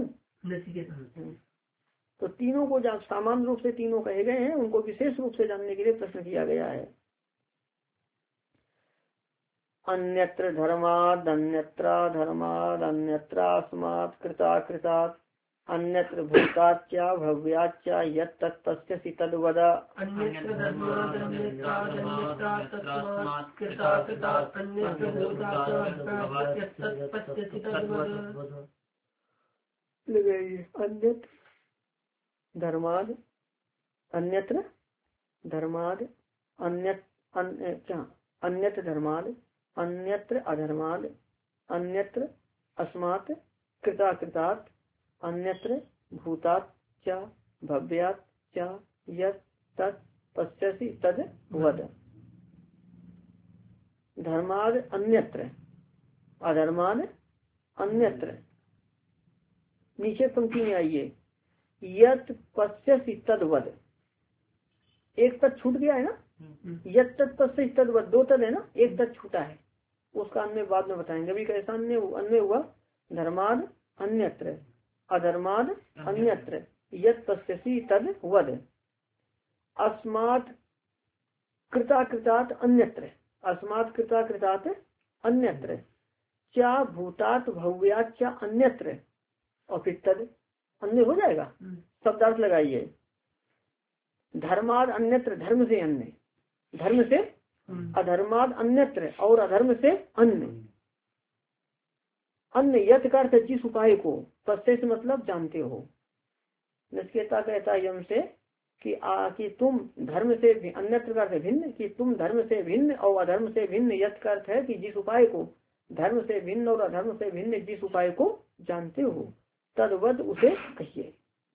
तो तीनों को जब सामान्य रूप से तीनों कहे गए हैं उनको विशेष रूप से जानने के लिए प्रश्न किया गया है। अन्यत्र धर्माद अन्यत्र धर्माद अन्यत्रास्मात् कृता कृतात् अन्यत्र भूताच्च भव्याच्च यत् तत्पश्यसि तद्वद। अन्यत्र धर्माद अन्यत्राद अन्यत्रास्मात् कृता कृतात् अन्यत्र भूताच्च यत् तत्पश्यसि तद्वद। लगाइए अन्यत्र धर्माद अन्यत्र धर्माद अन्यत्र क्या अन्यत्र धर्माद अन्यत्र अधर्माद अन्यत्र अस्मात् कृता कृतात् अन्यत्र भूतात् च भव्यात् च यत् तत् पश्यसि तद वद। धर्माद अन्यत्र अधर्माद अन्यत्र, नीचे पंक्ति में आइए यत् पश्यसि तद वद, एक तद छूट गया है ना, यत् तत् पश्यसि तद वद, दो तद है ना, एक तद छूटा है, उसका अन्य बाद में बताएंगे। अभी कैसा अन्य अन्य हुआ, धर्माद अन्यत्र अधर्माद अन्यत्र यत् पश्यसि तद वद अस्मात् कृताकृतात् अन्यत्र अस्मात् कृताकृतात् अन्यत्र क्या भूतात भव्यात क्या अन्यत्र और फिर तद अन्य हो जाएगा। शब्दार्थ लगाइए। धर्माद अन्यत्र धर्म से अन्य, धर्म से अधर्माद अन्यत्र और अधर्म से अन्य। अन्य यथ का अर्थ जिस उपाय को, पश्य से मतलब जानते हो। नचिकेता कहता है यम से कि आ, कि तुम धर्म से अन्यत्र का अर्थ भिन्न, कि तुम धर्म से भिन्न और अधर्म से भिन्न। यथ का अर्थ है कि जिस उपाय को, धर्म से भिन्न और अधर्म से भिन्न जिस उपाय को जानते हो तद्वद उसे कहिए।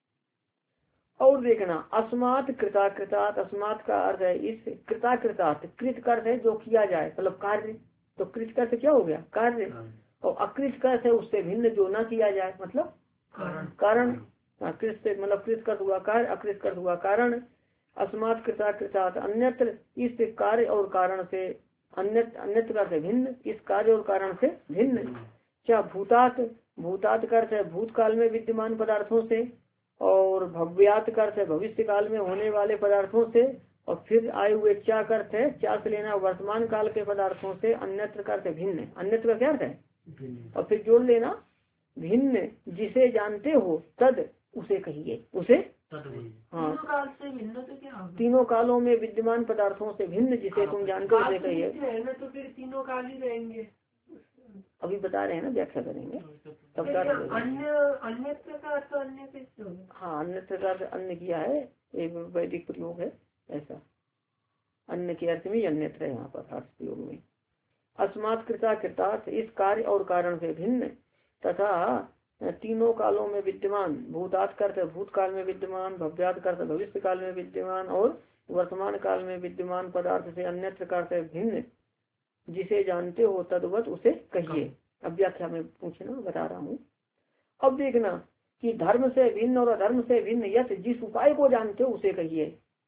और देखना अस्मात् कृताकृतात्, अस्मात् का अर्थ है इस, कृताकृतात् कृत का अर्थ है जो किया जाए मतलब कार्य, तो कृत का अर्थ क्या हो गया कार्य, और अकृत का अर्थ है उससे भिन्न जो ना किया जाए मतलब कारण। कृत से मतलब कृत कर हुआ कार्य, अकृत कर हुआ कारण। अस्मात् कृताकृतात् अन्यत्र इस कार्य और कारण से, अन्यत्र अन्यत्र का अर्थ भिन्न, इस कार्य और कारण से भिन्न। क्या भूतात, भूतात का अर्थ है भूतकाल में विद्यमान पदार्थों से, और भव्यात का अर्थ है भविष्य काल में होने वाले पदार्थों से, और फिर आए हुए क्या का अर्थ है क्या से लेना वर्तमान काल के पदार्थों से। अन्यत्र का अर्थ है भिन्न, अन्यत्र का क्या अर्थ है और फिर जोड़ लेना भिन्न जिसे जानते हो तद उसे कहिए, उसे हाँ काल से भिन्न तो क्या होगा? तीनों कालों में विद्यमान पदार्थों से भिन्न जिसे तुम जानते हो उसे कहिए। तो फिर तीनों काल ही रहेंगे। अभी बता रहे हैं ना, व्याख्या करेंगे तब अन्य अन्यत्र का अर्थ अन्य कैसे होगा? हाँ अन्यत्र का अर्थ अन्य किया है, एक वैदिक प्रयोग है ऐसा। अन्य के अर्थ में अन्यत्र है यहाँ पर अर्थ प्रयोग में। अस्मात् कृता कृतार्थ इस कार्य और कारण से भिन्न, तथा तीनों कालों में विद्यमान। भूतात का अर्थ भूतकाल में विद्यमान, भव्यात का अर्थ भविष्य काल में विद्यमान, और वर्तमान काल में विद्यमान पदार्थ से अन्यत्र का अर्थ भिन्न जिसे जानते हो तद्वत उसे कहिए। अब व्याख्या में पूछना बता रहा हूँ। अब देखना कि धर्म से भिन्न और अधर्म से भिन्न यथ जिस उपाय को जानते हो उसे कहिए।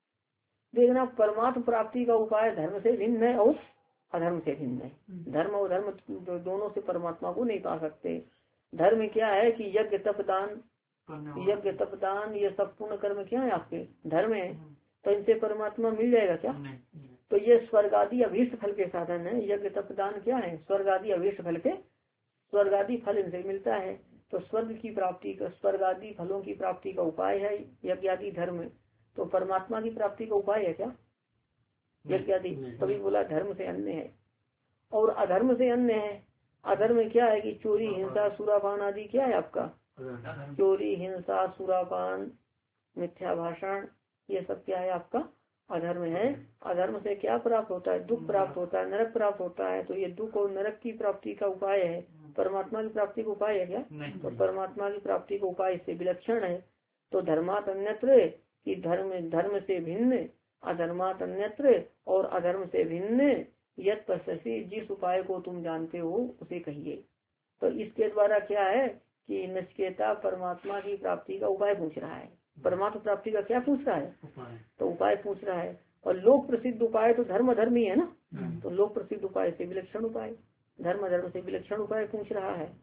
देखना परमात्म प्राप्ति का उपाय धर्म से भिन्न है और अधर्म से भिन्न है। धर्म और धर्म दोनों से परमात्मा को नहीं पा सकते। धर्म क्या है कि यज्ञ तपदान, यज्ञ तपदान ये सब पूर्ण कर्म क्या है आपके धर्म है, तो इनसे परमात्मा मिल जाएगा क्या? तो ये स्वर्ग आदि अभीष्ट फल के साधन है। यज्ञ तपदान क्या है स्वर्ग आदि अभीष्ट फल के, स्वर्ग आदि फल इनसे मिलता है। तो स्वर्ग की प्राप्ति का, स्वर्ग आदि फलों की प्राप्ति का उपाय है यज्ञ आदि धर्म। तो परमात्मा की प्राप्ति का उपाय है क्या यज्ञ आदि? तभी बोला धर्म से अन्य है। और अधर्म से अन्य है। अधर्म क्या है कि चोरी हिंसा सुरापान आदि क्या है आपका? चोरी हिंसा सुरापान मिथ्या भाषण ये सब क्या है आपका? अधर्म है। अधर्म से क्या प्राप्त होता है? दुख प्राप्त होता है, नरक प्राप्त होता है। तो ये दुख और नरक की प्राप्ति का उपाय है। परमात्मा की प्राप्ति का उपाय है क्या? तो परमात्मा की प्राप्ति का उपाय इससे विलक्षण है। तो धर्मात अन्यत्र कि धर्म धर्म से भिन्न, अधर्मात अन्यत्र और अधर्म से भिन्न यत् पश्यसि जिस उपाय को तुम जानते हो उसे कहिए। तो इसके द्वारा क्या है कि नचिकेता परमात्मा की प्राप्ति का उपाय पूछ रहा है। परमात्मा प्राप्ति का क्या पूछ रहा है? तो उपाय पूछ रहा है। और लोक प्रसिद्ध उपाय तो धर्म धर्म ही है ना, तो लोक प्रसिद्ध उपाय से विलक्षण उपाय, धर्म धर्म से विलक्षण उपाय पूछ रहा है।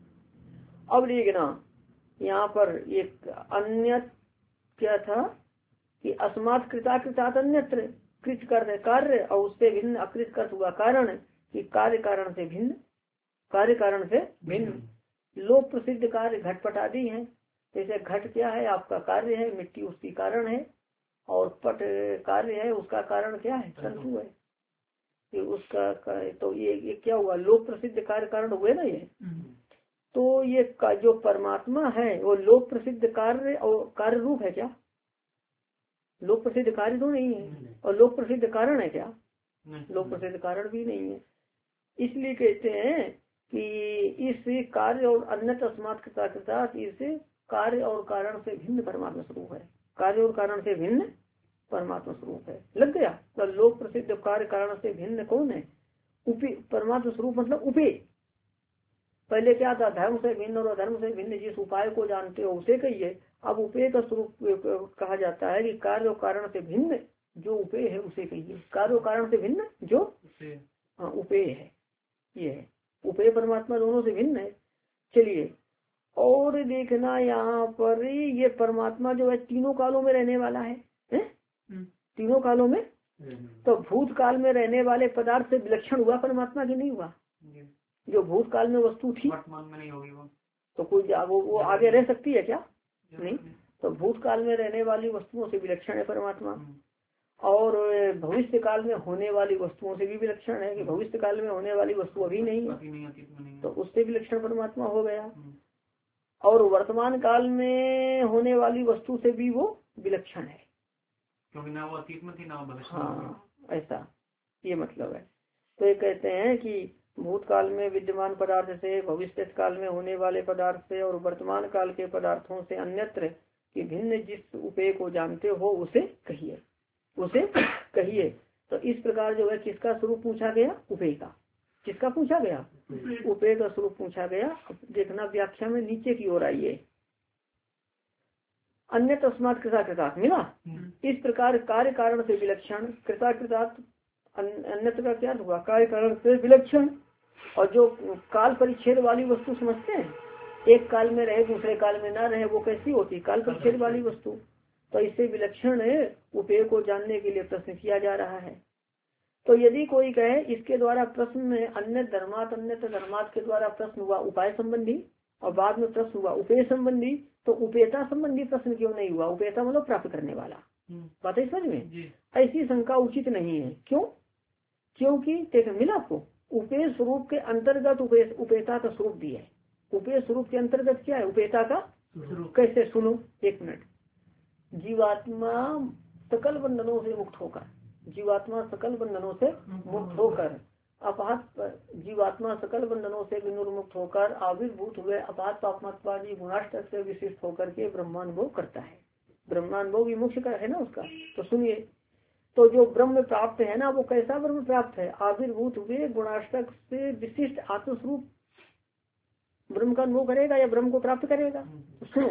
अब देखना यहाँ पर एक अन्य क्या था कि अस्मात् कृता कृतात अन्यत्र, कृत कर कार्य और उससे भिन्न, अकृत कर हुआ कारण कि कार्य कारण से भिन्न, कार्य कारण से भिन्न। लोक प्रसिद्ध कार्य घटपट आदि है। जैसे घट क्या है आपका? कार्य है, मिट्टी उसकी कारण है, और पट कार्य है उसका कारण क्या है? तंतु है। ये उसका तो ये, ये क्या हुआ? लोक प्रसिद्ध कार्य कारण हुए ना ये। तो ये का जो परमात्मा है वो लोक प्रसिद्ध कार्य और कार्य रूप है क्या? लोक प्रसिद्ध कार्य तो नहीं है। और लोक प्रसिद्ध कारण है क्या? लोक प्रसिद्ध कारण भी नहीं है। इसलिए कहते हैं कि इस कार्य और अन्य अस्मात् कृता इस कार्य और कारण से भिन्न परमात्मा स्वरूप है। कार्य और कारण से भिन्न परमात्मा स्वरूप है। लग गया? तो लोक प्रसिद्ध कार्य कारण से भिन्न कौन है? उपे परमात्मा स्वरूप मतलब उपे। पहले क्या था? धर्म से भिन्न और अधर्म से भिन्न जिस उपाय को जानते हो उसे कहिए। अब उपेय का स्वरूप कहा जाता है कि कार्य और कारण से भिन्न जो उपेय है उसे कहिए। कार्य और कारण से भिन्न जो हाँ उपेय है, ये है उपेय परमात्मा दोनों से भिन्न है। चलिए और देखना यहाँ पर ये परमात्मा जो है तीनों कालों में रहने वाला है, है? तीनों कालों में। तो भूतकाल में रहने वाले पदार्थ से विलक्षण हुआ परमात्मा की नहीं हुआ? जो भूतकाल में वस्तु थी वर्तमान में नहीं होगी वो, तो कोई वो, वो आगे रह सकती है क्या? नहीं। तो भूतकाल में रहने वाली वस्तुओं से विलक्षण है परमात्मा, और भविष्य काल में होने वाली वस्तुओं से भी विलक्षण है कि भविष्य काल में होने वाली वस्तु अभी नहीं है, तो उससे विलक्षण परमात्मा हो गया। और वर्तमान काल में होने वाली वस्तु से भी वो विलक्षण है, क्योंकि ना वो अतीत में थी ना वो भविष्य में। हाँ, ऐसा ये मतलब है। तो ये कहते हैं कि भूतकाल में विद्यमान पदार्थ से, भविष्य काल में होने वाले पदार्थ से और वर्तमान काल के पदार्थों से अन्यत्र कि भिन्न जिस उपेय को जानते हो उसे कहिए, उसे कहिए। तो इस प्रकार जो है किसका स्वरूप पूछा गया? उपेय का। किसका पूछा गया? उपेय का स्वरूप पूछा गया। देखना व्याख्या में नीचे की ओर आइए। अन्य तस्मात् कृता कृतात् मिला। इस प्रकार कार्य कारण से विलक्षण, कृता कृतात् अन्यत्र का क्या हुआ? कार्य कारण से विलक्षण। और जो काल परिच्छेद वाली वस्तु समझते हैं, एक काल में रहे दूसरे काल में ना रहे, वो कैसी होती? काल परिच्छेद वाली वस्तु। तो इससे विलक्षण उपेय को जानने के लिए प्रश्न किया जा रहा है। तो यदि कोई कहे इसके द्वारा प्रश्न में अन्य धर्मात अन्य धर्मात के द्वारा प्रश्न हुआ उपाय संबंधी और बाद में प्रश्न हुआ उपेय संबंधी, तो उपेयता संबंधी प्रश्न क्यों नहीं हुआ? उपेयता मतलब प्राप्त करने वाला। बात है समझ में? ऐसी शंका उचित नहीं है। क्यों? क्योंकि देख मिला आपको उपेय स्वरूप के अंतर्गत उपेयता का स्वरूप भी है। उपेय स्वरूप के अंतर्गत क्या है? उपेयता का स्वरूप। कैसे? सुनो एक मिनट। जीवात्मा सकल बंधनों से मुक्त होकर, जीवात्मा सकल बंधनों से मुक्त होकर अपात जीवात्मा सकल बंधनों से विनुर्मुक्त होकर आविर्भूत हुए अपात पापमत्वादी गुणाष्टक से विशिष्ट होकर के ब्रह्मानुभव करता है। ब्रह्मानुभव विमुक्त का है ना उसका। तो सुनिए, तो जो ब्रह्म प्राप्त है ना, वो कैसा ब्रह्म प्राप्त है? आविर्भूत हुए गुणाष्टक से विशिष्ट आत्मस्वरूप ब्रह्म का अनुभव करेगा या ब्रह्म को प्राप्त करेगा? तो सुनो,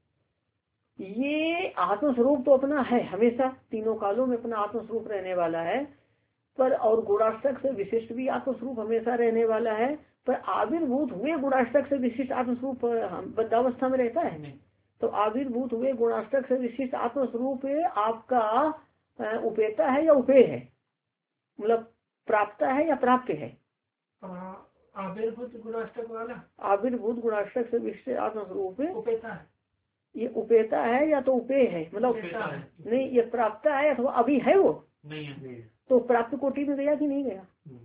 ये आत्मस्वरूप तो अपना है, हमेशा तीनों कालों में अपना आत्मस्वरूप रहने वाला है, पर और गुणाष्टक से विशिष्ट भी आत्मस्वरूप हमेशा रहने वाला है। पर आविर्भूत हुए गुणाष्टक से विशिष्ट आत्मस्वरूप बद्धावस्था में रहता है। तो आविर्भूत हुए गुणाष्टक से विशिष्ट आत्मस्वरूप आपका उपेता है या उपेय है? मतलब प्राप्त है या प्राप्त है? आविर्भूत गुणाष्टक वाला आविर्भूत गुणाष्टक से विशिष्ट आत्मस्वरूप उपेता है। ये उपेता है या तो उपेय है? मतलब नहीं, ये प्राप्त है अथवा अभी है वो नहीं है। तो प्राप्त कोटि में गया कि नहीं गया?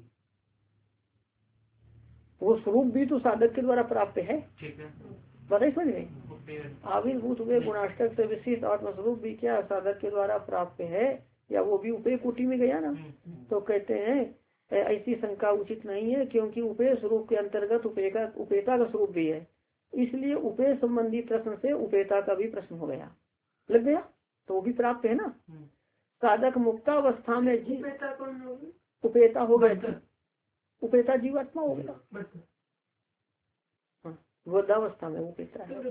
वो स्वरूप भी तो साधक के द्वारा प्राप्त है। ठीक है, बताइए समझ में। आविर्भूत हुए गुणाष्टक से विशिष्ट आत्मस्वरूप भी क्या साधक के द्वारा प्राप्त है या वो भी उपेय कोटि में गया ना? तो कहते हैं ऐसी शंका उचित नहीं है, क्योंकि उपेय स्वरूप के अंतर्गत उपेय का उपेता का स्वरूप भी है। इसलिए उपेय संबंधी प्रश्न से उपेता का भी प्रश्न हो गया, लग गया। तो वो भी प्राप्त है ना। साधक मुक्तावस्था में उपेता कौन होगा? उपेता हो गया, उपेता जीवात्मा हो गया। वृद्धावस्था में उपेता है।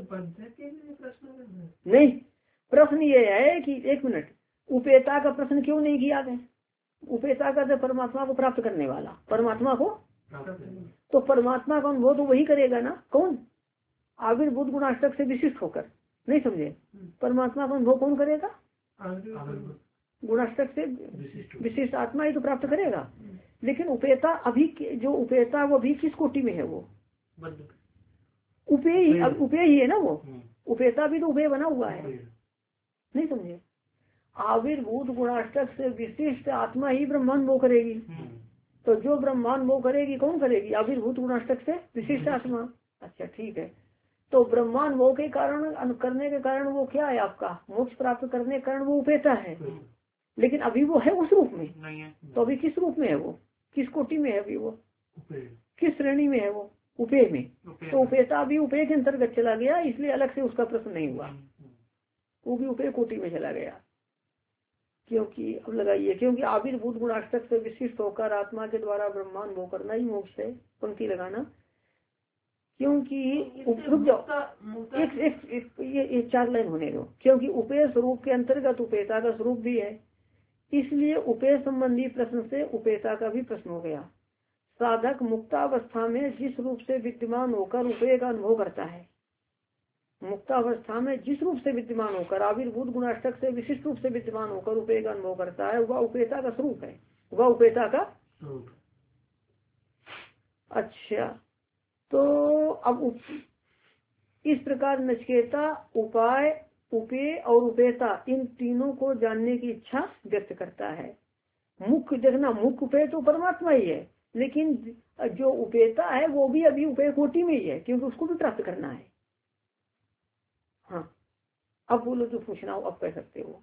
नहीं, प्रश्न ये है कि एक मिनट, उपेता का प्रश्न क्यों नहीं किया गया? उपेता का परमात्मा को प्राप्त करने वाला, परमात्मा को, तो परमात्मा का अनुभव तो वही करेगा ना। कौन? आविर्भूत गुणाष्टक से विशिष्ट होकर। नहीं समझे? परमात्मा का अनुभव कौन करेगा? गुणाष्टक से विशिष्ट आत्मा ही तो प्राप्त करेगा। लेकिन उपेता अभी जो उपेता वो भी किस कोटि में है? वो उपेय ही, अब उपेय ही है ना वो। उपेता भी तो उपेय बना हुआ है, नहीं समझे? आविर्भूत गुणाष्टक से विशिष्ट आत्मा ही ब्रह्मानुभव करेगी। तो जो ब्रह्मानुभव करेगी कौन करेगी? आविर्भूत गुणाष्टक से विशिष्ट आत्मा। अच्छा ठीक है। तो ब्रह्मानुभव के कारण करने के कारण वो क्या है? आपका मोक्ष प्राप्त करने के कारण वो उपेता है। लेकिन अभी वो है उस रूप में नहीं है। तो अभी किस रूप में है वो? किस कोटि में है अभी वो? किस श्रेणी में है वो? उपेय में। तो उपेता भी उपेय के अंतर्गत चला गया, इसलिए अलग से उसका प्रश्न नहीं हुआ। वो भी उपेय कोटि में चला गया। क्योंकि अब लगाइए, क्योंकि आविर्भूत गुणाष्टक से विशिष्ट होकर आत्मा के द्वारा ब्रह्मानुभव करना ही मोक्ष है। पंक्ति लगाना, क्योंकि रुक जाओ एक एक, एक ये एक चार लाइन होने दो। क्योंकि उपेय स्वरूप के अंतर्गत उपेता का स्वरूप भी है, इसलिए उपेय संबंधी प्रश्न से उपेता का भी प्रश्न हो गया। साधक मुक्तावस्था में जिस रूप से विद्यमान होकर उपेय का अनुभव करता है, मुक्तावस्था में जिस रूप से विद्यमान होकर आविर्भूत गुणाष्टक से विशिष्ट रूप से विद्यमान होकर उपेय का अनुभव करता है, वह उपेता का स्वरूप है, वह उपेता का स्वरूप। अच्छा, तो अब उप, इस प्रकार नचिकेता उपाय, उपेय और उपेता इन तीनों को जानने की इच्छा व्यक्त करता है। मुख्य देखना, मुख्य उपेय तो परमात्मा ही है, लेकिन जो उपेता है वो भी अभी उपेय कोटि में ही है, क्योंकि उसको भी प्राप्त करना है। हाँ, अब बोलो जो पूछना हो अब कह सकते हो।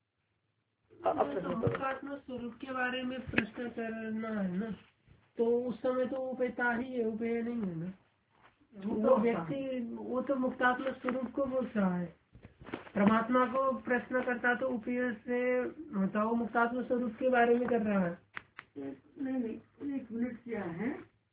अब प्रश्न स्वरूप के बारे में प्रश्न करना है ना, तो उस समय तो उपेता ही है, उपेय नहीं है ना। वो व्यक्ति वो तो मुक्तात्मक स्वरूप को बोल रहा है, परमात्मा को प्रश्न करता तो उपेय से होता, वो मुक्तात्मक स्वरूप के बारे में कर रहा है। नहीं नहीं, एक मिनट क्या है,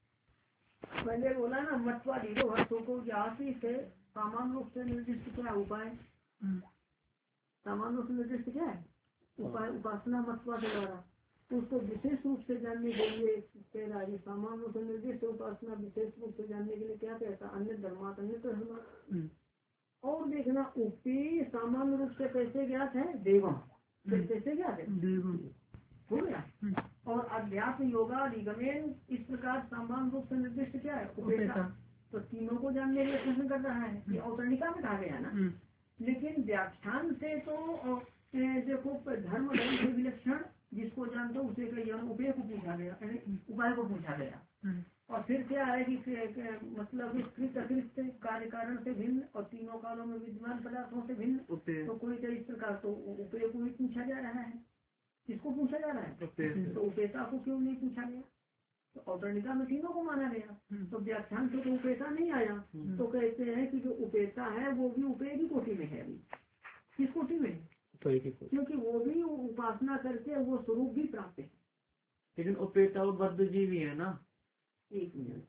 मैंने बोला ना मत्वादी दो हर्षों को जाति से सामान्य रूप से निर्दिष्ट क्या है उपाय, सामान्य रूप से निर्दिष्ट क्या है उपाय, उपासना मत्वा के द्वारा, तो उसको विशेष रूप से जानने के लिए कह रहा है। सामान्य रूप से निर्दिष्ट उपासना विशेष रूप से जानने के लिए क्या कहता, अन्य धर्मात अन्य धर्म। और देखना उपी सामान्य रूप से कैसे ज्ञात है, देवम कैसे ज्ञात है, देवम हो गया। और अध्यात्म योगा निगमेन इस प्रकार सामान्य रूप से निर्दिष्ट क्या है उपेता। तो तीनों को जानने के लिए प्रश्न कर रहा है, ये औतरणिका में कहा गया ना। लेकिन व्याख्यान से तो देखो धर्म धर्म से विलक्षण जिसको जानते हो उसे यम उपेय को पूछा गया, उपाय को पूछा गया। और फिर क्या है कि मतलब कृत अकृत कार्य कारण से भिन्न और तीनों कालों में विद्यमान पदार्थों से भिन्न, तो कोई तो इस प्रकार तो उपेय को भी पूछा जा रहा है। किसको पूछा जा रहा है, तो उपेता को क्यों नहीं पूछा गया, तो औतरणिका में तीनों को माना गया, तो व्याख्यान से तो उपेता नहीं आया। तो कहते हैं कि जो उपेता है वो भी उपेय की कोटि में है। अभी किस कोटि में, क्योंकि वो भी उपासना करके वो स्वरूप भी प्राप्त है। लेकिन उपेता वो बद्ध जीव भी है ना। एक मिनट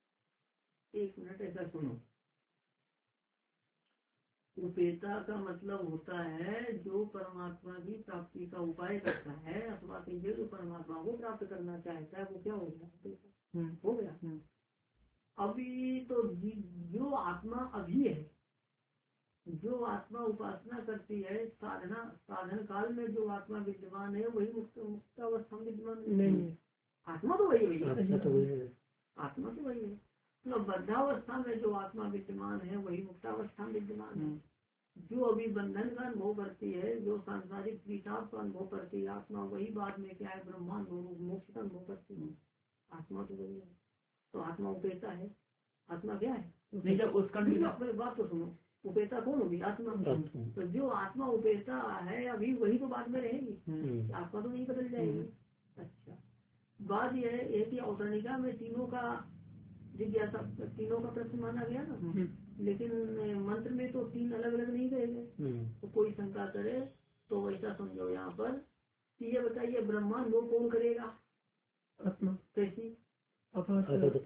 एक मिनट ऐसा सुनो, उपेता का मतलब होता है जो परमात्मा की प्राप्ति का उपाय करता है, अथवा जो तो परमात्मा को प्राप्त करना चाहता है, वो क्या हो गया, हो गया। अभी तो जो आत्मा अभी है, जो आत्मा उपासना करती है, साधना साधन काल में जो आत्मा विद्यमान है वही मुक्त मुक्तावस्था में विद्यमान नहीं है। आत्मा तो वही है, आत्मा तो वही है। तो बद्धावस्था में जो आत्मा विद्यमान है वही मुक्तावस्था में विद्यमान है। जो अभी बंधन का अनुभव करती है, जो सांसारिक विचार का अनुभव करती है आत्मा, वही बाद में क्या है ब्रह्मांड मोक्ष का अनुभव करती है। आत्मा तो वही है, तो आत्मा उपेता है। आत्मा क्या है, नहीं जब उसका बात तो सुनो, उपेता कौन होगी, आत्मा। तो जो आत्मा उपेता है अभी वही तो बाद में रहेगी, आत्मा तो नहीं बदल जाएगी। अच्छा, बात यह है कि औतरणिका में तीनों का जिज्ञासा, तीनों का प्रश्न माना गया ना, लेकिन मंत्र में तो तीन अलग अलग नहीं कहेंगे। तो कोई शंका करे तो ऐसा समझो यहाँ पर, ये बताइए ब्रह्मांड वो कौन करेगा, आत्मा। कैसी आत्मा।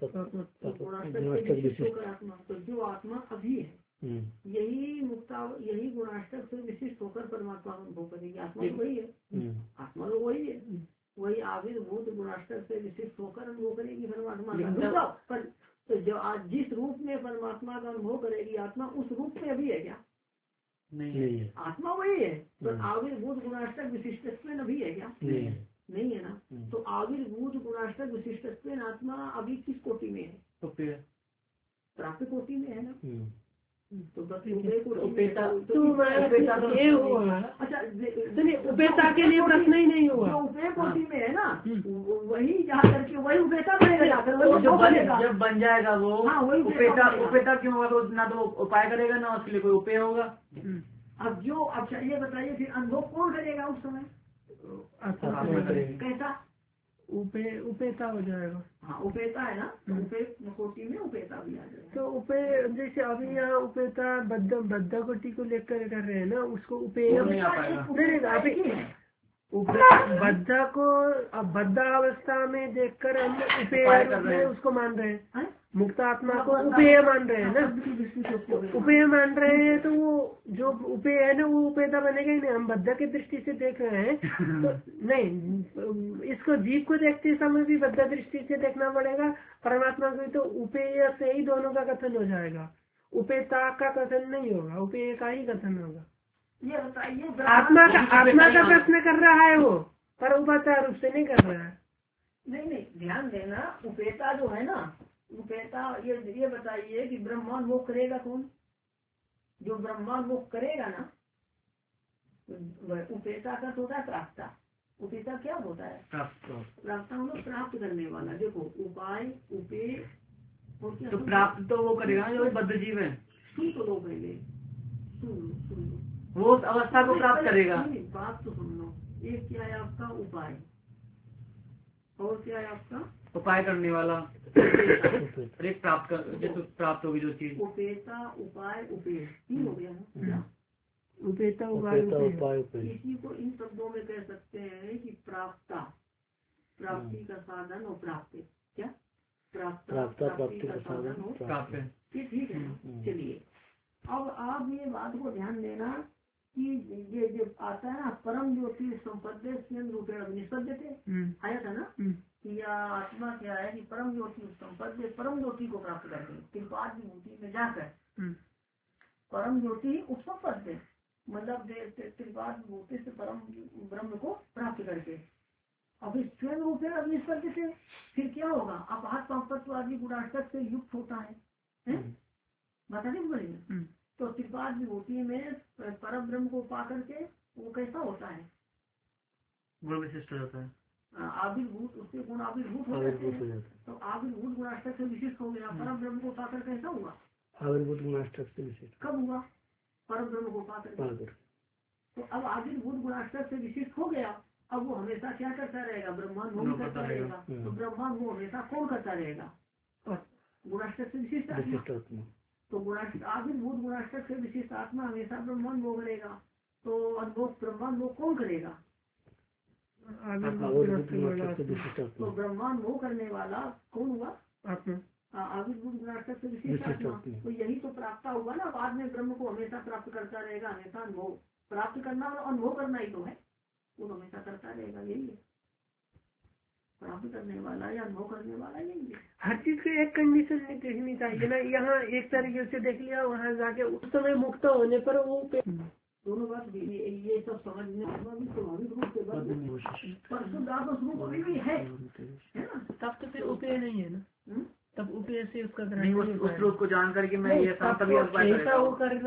तो जो आत्मा अभी है यही मुक्ता, यही गुणाष्टक से विशिष्ट होकर परमात्मा अनुभव करेगी। आत्मा तो वही है, आत्मा तो वही है, वही आविर्भूत गुणाष्टक से विशिष्ट होकर अनुभव करेगी परमात्मा। पर तो जो आज जिस रूप में परमात्मा का अनुभव करेगी आत्मा, उस रूप में अभी है क्या, नहीं है। आत्मा वही है, तो आविर्भूत गुणाष्टक विशिष्टत्व अभी है क्या, नहीं है ना। तो आविर्भूत गुणाष्टक विशिष्टत्व आत्मा अभी किस कोटि में है, तो प्राप्त कोटि में है ना। तो उपेता ये हुआ। अच्छा चलिए, उपेता के लिए प्रश्न ही नहीं हुआ, जो उपेय कोटि में है ना वही जहाँ करके वही उपेता बनेगा जाकर, जब बन जाएगा वो। हाँ, वही उपेता। उपेता क्यों होगा, तो ना तो उपाय करेगा ना उसके लिए कोई उपेय होगा। अब जो अब ये बताइए फिर अनुभव कौन करेगा उस समय, कैसा उपे उपेता हो जाएगा। हाँ उपेता है ना, तो उपे कोटि में उपेता भी आ जाएगा। तो उपे जैसे अभी यहाँ उपेता बद्ध बद्ध कोटि को लेकर कर रहे हैं ना, उसको उपेय नहीं आ पाएगा। अभी बद्ध को अब बद्ध अवस्था में देखकर हम उपेय उसको मान रहे हैं, मुक्त आत्मा को उपेय मान रहे हैं ना, उपेय मान रहे हैं तो वो जो उपेय है ना वो उपेयता बनेगा ही नहीं। हम बद्ध की दृष्टि से देख रहे हैं तो नहीं, इसको जीव को देखते समय भी बद्ध दृष्टि से देखना पड़ेगा, परमात्मा को तो उपेय से ही दोनों का कथन हो जाएगा, उपेयता का कथन नहीं होगा, उपेय का ही कथन होगा। ये बताइए आत्मा का आत्मा का प्रश्न कर रहा है वो, पर उपाचार रूप से नहीं कर रहा है। नहीं नहीं, ध्यान देना, उपेता जो है ना, उपेता ये ये बताइए कि ब्रह्मांड करेगा कौन? जो ब्रह्मांड करेगा ना, उपेता का तो होता है प्राप्ता। उपेता क्या होता है? प्राप्ता मतलब प्राप्त करने वाला। देखो उपाय, उपे तो प्राप्त तो वो करेगा जो बद्ध जीव है। सुन तो लो पहले, सुन लो सुन लो, वो उस अवस्था को प्राप्त करेगा। बात तो सुन लो। एक क्या है आपका उपाय, और क्या है आपका उपाय करने वाला, एक प्राप्त कर जो प्राप्त होगी जो चीज। उपेता, उपाय, उपेय, तीन हो गया ना। उपेता, उपाय, उपेय। इसी को इन शब्दों में कह सकते हैं कि प्राप्ता, प्राप्ति का साधन और प्राप्त। क्या प्राप्त? प्राप्ति का साधन हो प्राप्त। ठीक है, चलिए अब आप ये बात को ध्यान देना कि ये जो आता है ना, परम ज्योति संपद्य रूपेण निष्पद्यते, आया था ना कि आत्मा क्या है कि परम ज्योति संपद्य, परम ज्योति को प्राप्त करके त्रिपाद विभूति में जाकर परम ज्योति उपसंपद्य मतलब त्रिपाद विभूति से परम ब्रह्म को प्राप्त करके अब इस स्वयं रूपेण निष्पद्य से फिर क्या होगा? अपात पापत्वादि गुणाष्टक से युक्त होता है, है? बताने को पड़ेगा। तो त्रिपाद विभूति में परम ब्रह्म को पा करके वो कैसा होता है? गुण विशिष्ट हो जाता है। आविर्भूत, उससे गुण आविर्भूत हो जाते हैं। तो आविर्भूत गुणाष्टक से विशिष्ट हो गया। परम ब्रह्म को पाकर कैसा हुआ? आविर्भूत गुणाष्टक से विशिष्ट कब हुआ? परम ब्रह्म को पाकर। तो अब आविर्भूत गुणाष्टक से विशिष्ट हो गया। अब वो हमेशा क्या करता रहेगा? ब्रह्मांड भोग करता रहेगा। तो ब्रह्मांड वो हमेशा कौन करता रहेगा? गुणाष्टक से विशिष्ट आत्मा। तो गुणाष्टक आविर्भूत गुणाष्टक से विशिष्ट आत्मा हमेशा ब्रह्मांड भोग करेगा। तो अनुभव ब्रह्मांड भोग कौन करेगा? तो ब्रह्मांड भोग करने वाला कौन हुआ? आत्मा। आविर्भूत गुणाष्टक से विशिष्ट आत्मा। तो यही तो प्राप्त हुआ ना, बाद में ब्रह्म को हमेशा प्राप्त करता रहेगा। हमेशा अनुभव प्राप्त करना और अनुभव करना ही तो है, वो हमेशा करता रहेगा। यही है प्राप्त करने वाला या अनुभव करने वाला, यही है। हर चीज की एक कंडीशन नहीं देखनी चाहिए ना। यहाँ एक तरीके से देख लिया, वहाँ जाके उस समय मुक्त होने पर वो दोनों बात ये, ये सब समझने स्वाभाविक रूप से परशुदास स्वरूप अभी भी है, है ना। तब तो फिर उपेय नहीं है ना, तब उपेय से उसका नहीं, उस रूप को जान करके मैं ये सब तभी ऐसा वो कर